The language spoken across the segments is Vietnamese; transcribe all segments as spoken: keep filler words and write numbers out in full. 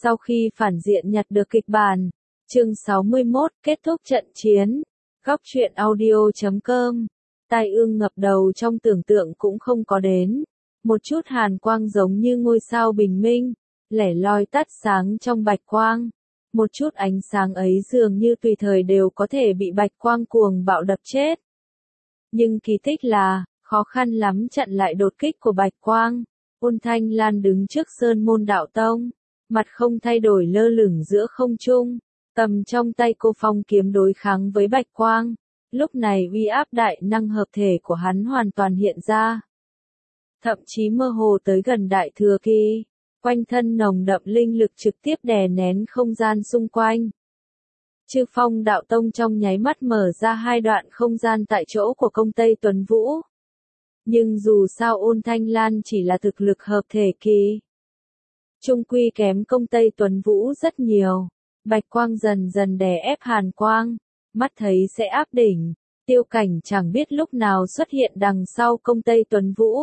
Sau khi phản diện nhặt được kịch bản, chương sáu mươi mốt kết thúc trận chiến. Góc truyện audio chấm com. Tai ương ngập đầu trong tưởng tượng cũng không có đến. Một chút hàn quang giống như ngôi sao bình minh, lẻ loi tắt sáng trong bạch quang. Một chút ánh sáng ấy dường như tùy thời đều có thể bị bạch quang cuồng bạo đập chết. Nhưng kỳ tích là, khó khăn lắm chặn lại đột kích của bạch quang. Ôn Thanh Lan đứng trước Sơn Môn Đạo Tông, mặt không thay đổi lơ lửng giữa không trung, cầm trong tay cô phong kiếm đối kháng với bạch quang. Lúc này uy áp đại năng hợp thể của hắn hoàn toàn hiện ra. Thậm chí mơ hồ tới gần đại thừa kỳ, quanh thân nồng đậm linh lực trực tiếp đè nén không gian xung quanh. Chư Phong Đạo Tông trong nháy mắt mở ra hai đoạn không gian tại chỗ của công Tây Tuấn Vũ. Nhưng dù sao Ôn Thanh Lan chỉ là thực lực hợp thể kỳ, chung quy kém công Tây Tuấn Vũ rất nhiều. Bạch quang dần dần đè ép hàn quang, mắt thấy sẽ áp đỉnh. Tiêu Cảnh chẳng biết lúc nào xuất hiện đằng sau công Tây Tuấn Vũ.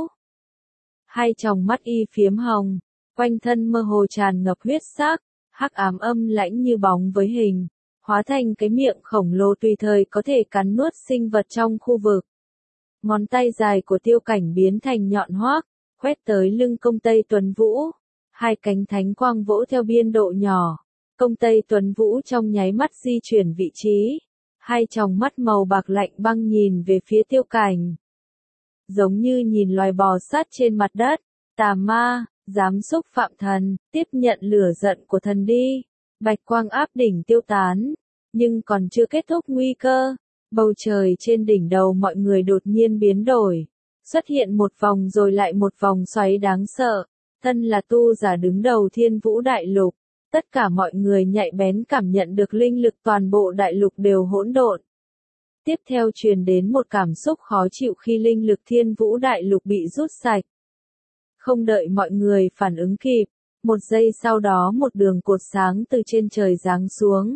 Hai tròng mắt y phiếm hồng, quanh thân mơ hồ tràn ngập huyết sắc, hắc ám âm lãnh như bóng với hình, hóa thành cái miệng khổng lồ tùy thời có thể cắn nuốt sinh vật trong khu vực. Ngón tay dài của Tiêu Cảnh biến thành nhọn hoác, quét tới lưng công Tây Tuấn Vũ. Hai cánh thánh quang vỗ theo biên độ nhỏ, công Tây Tuấn Vũ trong nháy mắt di chuyển vị trí. Hai tròng mắt màu bạc lạnh băng nhìn về phía Tiêu Cảnh, giống như nhìn loài bò sát trên mặt đất. Tà ma, dám xúc phạm thần, tiếp nhận lửa giận của thần đi. Bạch quang áp đỉnh tiêu tán, nhưng còn chưa kết thúc nguy cơ. Bầu trời trên đỉnh đầu mọi người đột nhiên biến đổi, xuất hiện một vòng rồi lại một vòng xoáy đáng sợ. Thân là tu giả đứng đầu Thiên Vũ Đại Lục, tất cả mọi người nhạy bén cảm nhận được linh lực toàn bộ đại lục đều hỗn độn. Tiếp theo truyền đến một cảm xúc khó chịu khi linh lực Thiên Vũ Đại Lục bị rút sạch. Không đợi mọi người phản ứng kịp, một giây sau đó một đường cột sáng từ trên trời giáng xuống,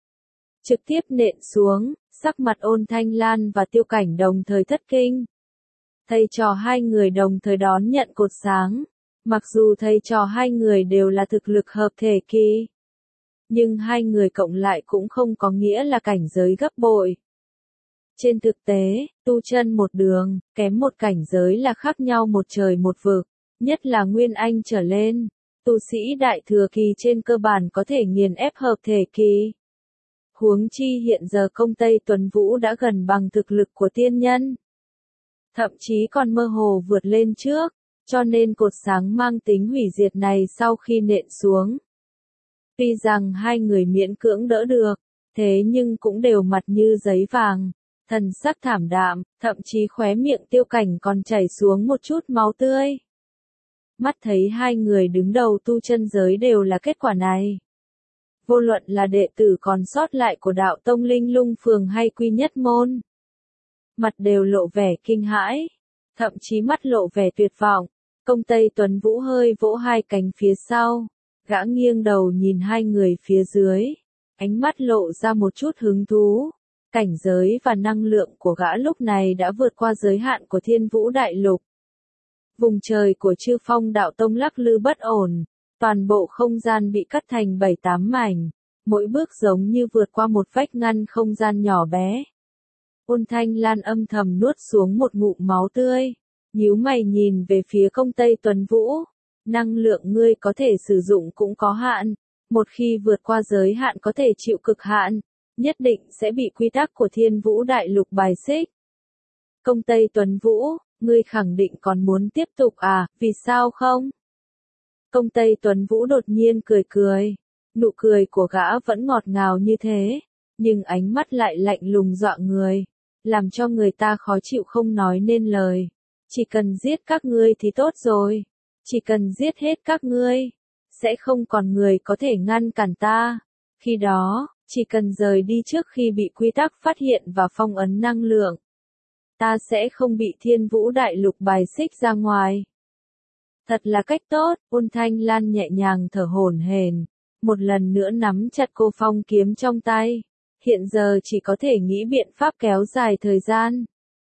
trực tiếp nện xuống. Sắc mặt Ôn Thanh Lan và Tiêu Cảnh đồng thời thất kinh. Thầy trò hai người đồng thời đón nhận cột sáng. Mặc dù thầy trò hai người đều là thực lực hợp thể kỳ, nhưng hai người cộng lại cũng không có nghĩa là cảnh giới gấp bội. Trên thực tế, tu chân một đường, kém một cảnh giới là khác nhau một trời một vực, nhất là Nguyên Anh trở lên. Tu sĩ đại thừa kỳ trên cơ bản có thể nghiền ép hợp thể kỳ. Huống chi hiện giờ công Tây Tuấn Vũ đã gần bằng thực lực của tiên nhân, thậm chí còn mơ hồ vượt lên trước, cho nên cột sáng mang tính hủy diệt này sau khi nện xuống, tuy rằng hai người miễn cưỡng đỡ được, thế nhưng cũng đều mặt như giấy vàng, thần sắc thảm đạm, thậm chí khóe miệng Tiêu Cảnh còn chảy xuống một chút máu tươi. Mắt thấy hai người đứng đầu tu chân giới đều là kết quả này. Vô luận là đệ tử còn sót lại của đạo tông Linh Lung Phường hay Quy Nhất Môn, mặt đều lộ vẻ kinh hãi, thậm chí mắt lộ vẻ tuyệt vọng. Công Tây Tuấn Vũ hơi vỗ hai cánh phía sau, gã nghiêng đầu nhìn hai người phía dưới, ánh mắt lộ ra một chút hứng thú. Cảnh giới và năng lượng của gã lúc này đã vượt qua giới hạn của Thiên Vũ Đại Lục. Vùng trời của Chư Phong Đạo Tông lắc lư bất ổn. Toàn bộ không gian bị cắt thành bảy tám mảnh, mỗi bước giống như vượt qua một vách ngăn không gian nhỏ bé. Ôn Thanh Lan âm thầm nuốt xuống một ngụm máu tươi, nhíu mày nhìn về phía công Tây Tuấn Vũ. Năng lượng ngươi có thể sử dụng cũng có hạn, một khi vượt qua giới hạn có thể chịu cực hạn, nhất định sẽ bị quy tắc của Thiên Vũ Đại Lục bài xích. Công Tây Tuấn Vũ, ngươi khẳng định còn muốn tiếp tục à, vì sao không? Công Tây Tuấn Vũ đột nhiên cười cười, nụ cười của gã vẫn ngọt ngào như thế, nhưng ánh mắt lại lạnh lùng dọa người, làm cho người ta khó chịu không nói nên lời. Chỉ cần giết các ngươi thì tốt rồi, chỉ cần giết hết các ngươi, sẽ không còn người có thể ngăn cản ta. Khi đó, chỉ cần rời đi trước khi bị quy tắc phát hiện và phong ấn năng lượng, ta sẽ không bị Thiên Vũ Đại Lục bài xích ra ngoài. Thật là cách tốt. Ôn Thanh Lan nhẹ nhàng thở hổn hển, một lần nữa nắm chặt cô phong kiếm trong tay. Hiện giờ chỉ có thể nghĩ biện pháp kéo dài thời gian,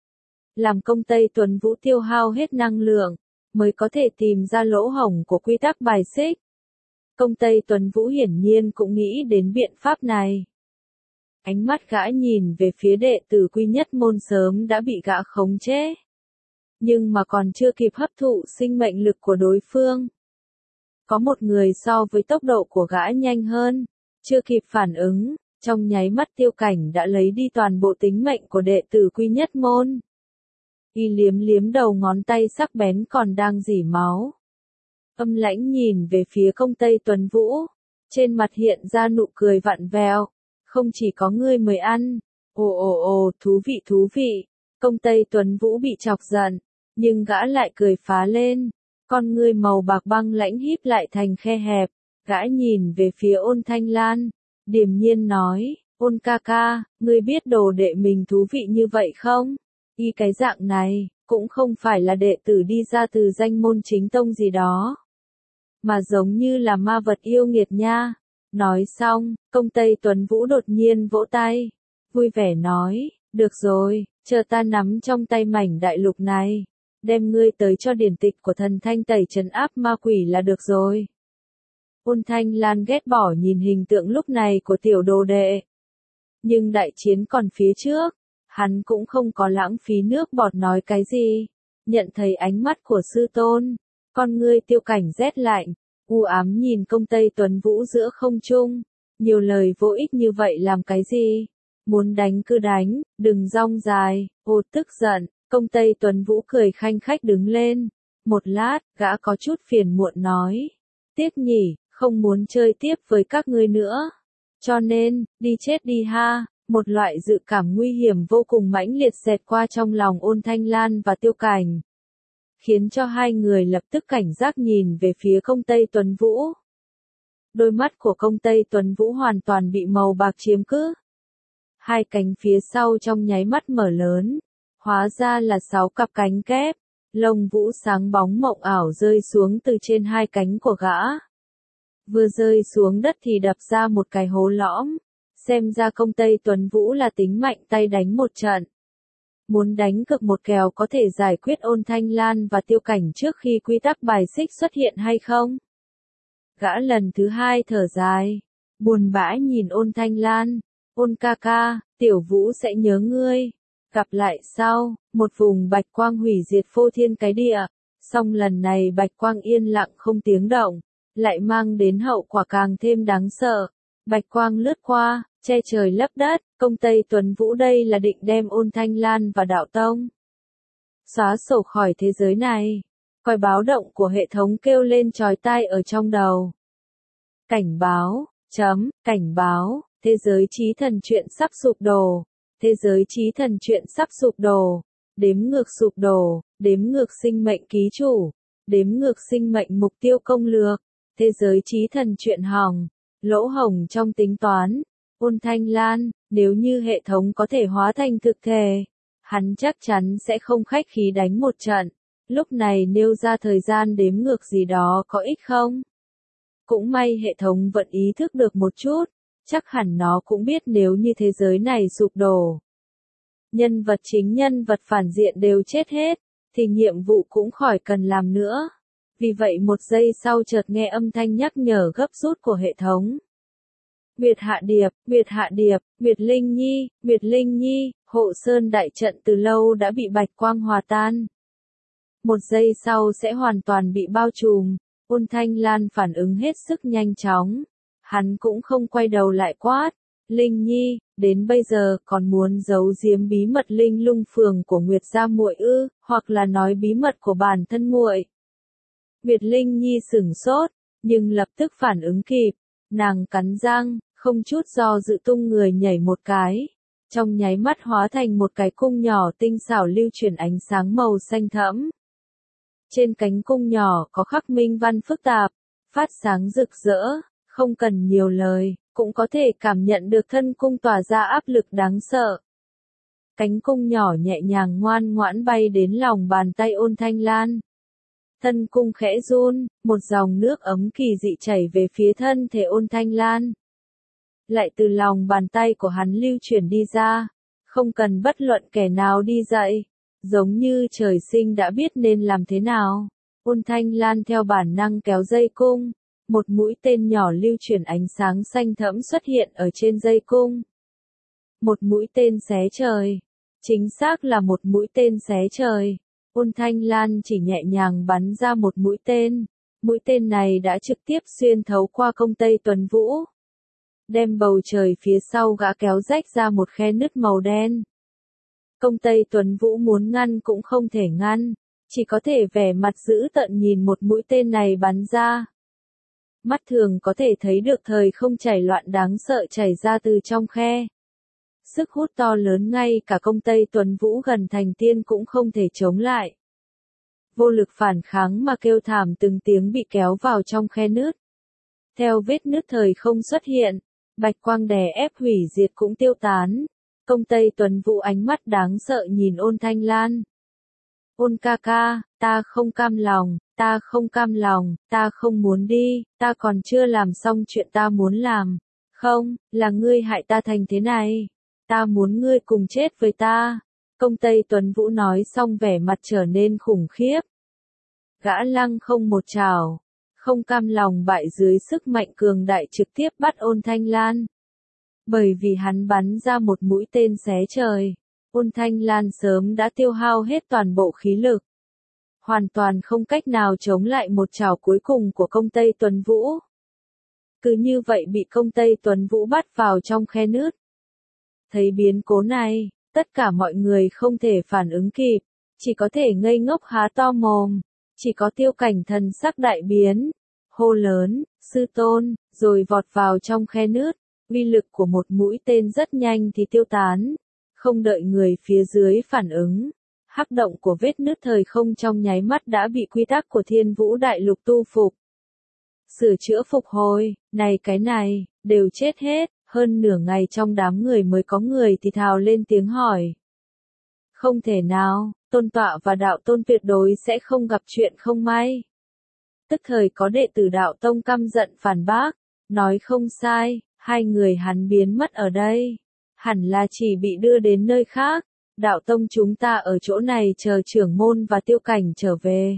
làm công Tây Tuấn Vũ tiêu hao hết năng lượng, mới có thể tìm ra lỗ hổng của quy tắc bài xích. Công Tây Tuấn Vũ hiển nhiên cũng nghĩ đến biện pháp này. Ánh mắt gã nhìn về phía đệ tử Quy Nhất Môn sớm đã bị gã khống chế. Nhưng mà còn chưa kịp hấp thụ sinh mệnh lực của đối phương. Có một người so với tốc độ của gã nhanh hơn, chưa kịp phản ứng, trong nháy mắt Tiêu Cảnh đã lấy đi toàn bộ tính mệnh của đệ tử Quy Nhất Môn. Y liếm liếm đầu ngón tay sắc bén còn đang rỉ máu. Âm lãnh nhìn về phía Công Tây Tuấn Vũ, trên mặt hiện ra nụ cười vặn vẹo, không chỉ có ngươi mới ăn, ồ ồ ồ thú vị thú vị, Công Tây Tuấn Vũ bị chọc giận, nhưng gã lại cười phá lên, con ngươi màu bạc băng lãnh híp lại thành khe hẹp, gã nhìn về phía Ôn Thanh Lan, điềm nhiên nói, Ôn ca ca, ngươi biết đồ đệ mình thú vị như vậy không? Y cái dạng này, cũng không phải là đệ tử đi ra từ danh môn chính tông gì đó, mà giống như là ma vật yêu nghiệt nha. Nói xong, Công Tây Tuấn Vũ đột nhiên vỗ tay, vui vẻ nói, được rồi, chờ ta nắm trong tay mảnh đại lục này, đem ngươi tới cho điển tịch của thần thanh tẩy trấn áp ma quỷ là được rồi. Ôn Thanh Lan ghét bỏ nhìn hình tượng lúc này của tiểu đồ đệ. Nhưng đại chiến còn phía trước, hắn cũng không có lãng phí nước bọt nói cái gì. Nhận thấy ánh mắt của sư tôn, con ngươi Tiêu Cảnh rét lạnh, u ám nhìn Công Tây Tuấn Vũ giữa không trung, nhiều lời vô ích như vậy làm cái gì? Muốn đánh cứ đánh, đừng rong dài, ô tức giận, Công Tây Tuấn Vũ cười khanh khách đứng lên. Một lát, gã có chút phiền muộn nói, tiếc nhỉ, không muốn chơi tiếp với các ngươi nữa. Cho nên, đi chết đi ha. Một loại dự cảm nguy hiểm vô cùng mãnh liệt xẹt qua trong lòng Ôn Thanh Lan và Tiêu Cảnh, khiến cho hai người lập tức cảnh giác nhìn về phía Công Tây Tuấn Vũ. Đôi mắt của Công Tây Tuấn Vũ hoàn toàn bị màu bạc chiếm cứ. Hai cánh phía sau trong nháy mắt mở lớn, hóa ra là sáu cặp cánh kép, lông vũ sáng bóng mộng ảo rơi xuống từ trên hai cánh của gã. Vừa rơi xuống đất thì đập ra một cái hố lõm. Xem ra Công Tây Tuấn Vũ là tính mạnh tay đánh một trận. Muốn đánh cực một kèo có thể giải quyết Ôn Thanh Lan và Tiêu Cảnh trước khi quy tắc bài xích xuất hiện hay không? Gã lần thứ hai thở dài, buồn bã nhìn Ôn Thanh Lan, Ôn ca ca, Tiểu Vũ sẽ nhớ ngươi. Gặp lại sau, một vùng bạch quang hủy diệt phô thiên cái địa, song lần này bạch quang yên lặng không tiếng động, lại mang đến hậu quả càng thêm đáng sợ. Bạch quang lướt qua, che trời lấp đất, Công Tây Tuấn Vũ đây là định đem Ôn Thanh Lan và Đạo Tông xóa sổ khỏi thế giới này. Còi báo động của hệ thống kêu lên chói tai ở trong đầu. Cảnh báo, chấm, cảnh báo, thế giới trí thần truyện sắp sụp đổ. Thế giới trí thần truyện sắp sụp đổ. Đếm ngược sụp đổ, đếm ngược sinh mệnh ký chủ, đếm ngược sinh mệnh mục tiêu công lược. Thế giới trí thần truyện hỏng. Lỗ hổng trong tính toán. Ôn Thanh Lan, nếu như hệ thống có thể hóa thành thực thể, hắn chắc chắn sẽ không khách khí đánh một trận. Lúc này nêu ra thời gian đếm ngược gì đó có ích không? Cũng may hệ thống vẫn ý thức được một chút, chắc hẳn nó cũng biết nếu như thế giới này sụp đổ, nhân vật chính nhân vật phản diện đều chết hết, thì nhiệm vụ cũng khỏi cần làm nữa. Vì vậy một giây sau chợt nghe âm thanh nhắc nhở gấp rút của hệ thống. Nguyệt Hạ Điệp, Nguyệt Hạ Điệp, Nguyệt Linh Nhi, Nguyệt Linh Nhi, hộ sơn đại trận từ lâu đã bị bạch quang hòa tan. Một giây sau sẽ hoàn toàn bị bao trùm. Ôn Thanh Lan phản ứng hết sức nhanh chóng. Hắn cũng không quay đầu lại quát. Linh Nhi, đến bây giờ còn muốn giấu giếm bí mật linh lung phường của Nguyệt gia muội ư, hoặc là nói bí mật của bản thân muội. Nguyệt Linh Nhi sửng sốt, nhưng lập tức phản ứng kịp. Nàng cắn răng, không chút do dự tung người nhảy một cái. Trong nháy mắt hóa thành một cái cung nhỏ tinh xảo lưu chuyển ánh sáng màu xanh thẫm. Trên cánh cung nhỏ có khắc minh văn phức tạp, phát sáng rực rỡ, không cần nhiều lời, cũng có thể cảm nhận được thân cung tỏa ra áp lực đáng sợ. Cánh cung nhỏ nhẹ nhàng ngoan ngoãn bay đến lòng bàn tay Ôn Thanh Lan. Thân cung khẽ run, một dòng nước ấm kỳ dị chảy về phía thân thể Ôn Thanh Lan. Lại từ lòng bàn tay của hắn lưu chuyển đi ra, không cần bất luận kẻ nào đi dạy, giống như trời sinh đã biết nên làm thế nào. Ôn Thanh Lan theo bản năng kéo dây cung, Một mũi tên nhỏ lưu chuyển ánh sáng xanh thẫm xuất hiện ở trên dây cung. Một mũi tên xé trời. Chính xác là một mũi tên xé trời. Ôn Thanh Lan chỉ nhẹ nhàng bắn ra một mũi tên. Mũi tên này đã trực tiếp xuyên thấu qua công Tây Tuấn Vũ. Đem bầu trời phía sau gã kéo rách ra một khe nứt màu đen. Công Tây Tuấn Vũ muốn ngăn cũng không thể ngăn. Chỉ có thể vẻ mặt dữ tợn nhìn một mũi tên này bắn ra. Mắt thường có thể thấy được thời không chảy loạn đáng sợ chảy ra từ trong khe. Sức hút to lớn ngay cả công Tây Tuấn Vũ gần thành tiên cũng không thể chống lại. Vô lực phản kháng mà kêu thảm từng tiếng bị kéo vào trong khe nứt. Theo vết nứt thời không xuất hiện, bạch quang đè ép hủy diệt cũng tiêu tán. Công Tây Tuấn Vũ ánh mắt đáng sợ nhìn Ôn Thanh Lan. Ôn ca ca, ta không cam lòng, ta không cam lòng, ta không muốn đi, ta còn chưa làm xong chuyện ta muốn làm. Không, là ngươi hại ta thành thế này. Ta muốn ngươi cùng chết với ta. Công Tây Tuấn Vũ nói xong vẻ mặt trở nên khủng khiếp. Gã lăng không một trảo, không cam lòng bại dưới sức mạnh cường đại trực tiếp bắt Ôn Thanh Lan. Bởi vì hắn bắn ra một mũi tên xé trời, Ôn Thanh Lan sớm đã tiêu hao hết toàn bộ khí lực. Hoàn toàn không cách nào chống lại một trảo cuối cùng của công Tây Tuấn Vũ. Cứ như vậy bị công Tây Tuấn Vũ bắt vào trong khe nứt. Thấy biến cố này, tất cả mọi người không thể phản ứng kịp, chỉ có thể ngây ngốc há to mồm, chỉ có Tiêu Cảnh thần sắc đại biến, hô lớn, sư tôn, rồi vọt vào trong khe nứt, uy lực của một mũi tên rất nhanh thì tiêu tán, không đợi người phía dưới phản ứng. Hắc động của vết nứt thời không trong nháy mắt đã bị quy tắc của Thiên Vũ Đại Lục tu phục. Sửa chữa phục hồi, này cái này, đều chết hết. Hơn nửa ngày trong đám người mới có người thì thào lên tiếng hỏi. Không thể nào, tôn tọa và đạo tôn tuyệt đối sẽ không gặp chuyện không may. Tức thời có đệ tử đạo tông căm giận phản bác, nói không sai, hai người hắn biến mất ở đây. Hẳn là chỉ bị đưa đến nơi khác, đạo tông chúng ta ở chỗ này chờ trưởng môn và Tiêu Cảnh trở về.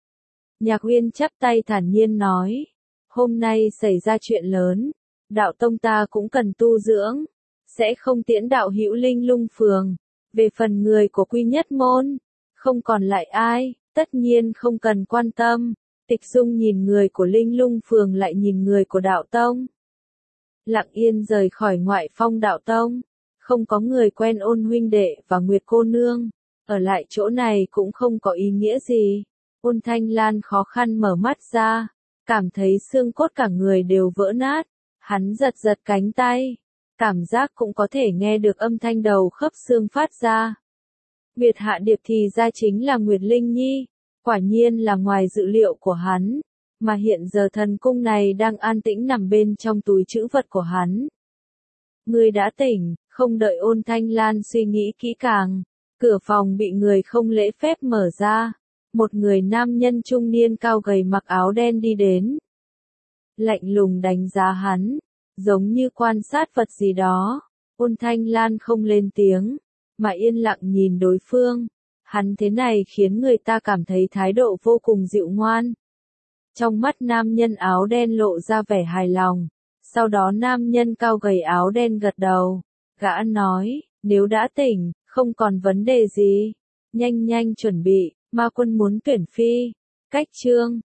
Nhạc Uyên chắp tay thản nhiên nói, hôm nay xảy ra chuyện lớn. Đạo tông ta cũng cần tu dưỡng, sẽ không tiễn đạo hữu Linh Lung Phường. Về phần người của Quy Nhất Môn, không còn lại ai, tất nhiên không cần quan tâm. Tịch Dung nhìn người của Linh Lung Phường lại nhìn người của đạo tông. Lặng yên rời khỏi ngoại phong đạo tông, không có người quen Ôn huynh đệ và Nguyệt cô nương, ở lại chỗ này cũng không có ý nghĩa gì. Ôn Thanh Lan khó khăn mở mắt ra, cảm thấy xương cốt cả người đều vỡ nát. Hắn giật giật cánh tay, cảm giác cũng có thể nghe được âm thanh đầu khớp xương phát ra. Nguyệt Hạ Điệp thì ra chính là Nguyệt Linh Nhi, quả nhiên là ngoài dự liệu của hắn, mà hiện giờ thần cung này đang an tĩnh nằm bên trong túi trữ vật của hắn. Người đã tỉnh, không đợi Ôn Thanh Lan suy nghĩ kỹ càng, cửa phòng bị người không lễ phép mở ra, một người nam nhân trung niên cao gầy mặc áo đen đi đến. Lạnh lùng đánh giá hắn, giống như quan sát vật gì đó. Ôn Thanh Lan không lên tiếng, mà yên lặng nhìn đối phương. Hắn thế này khiến người ta cảm thấy thái độ vô cùng dịu ngoan. Trong mắt nam nhân áo đen lộ ra vẻ hài lòng. Sau đó nam nhân cao gầy áo đen gật đầu. Gã nói, nếu đã tỉnh, không còn vấn đề gì. Nhanh nhanh chuẩn bị, ma quân muốn tuyển phi. Cách chương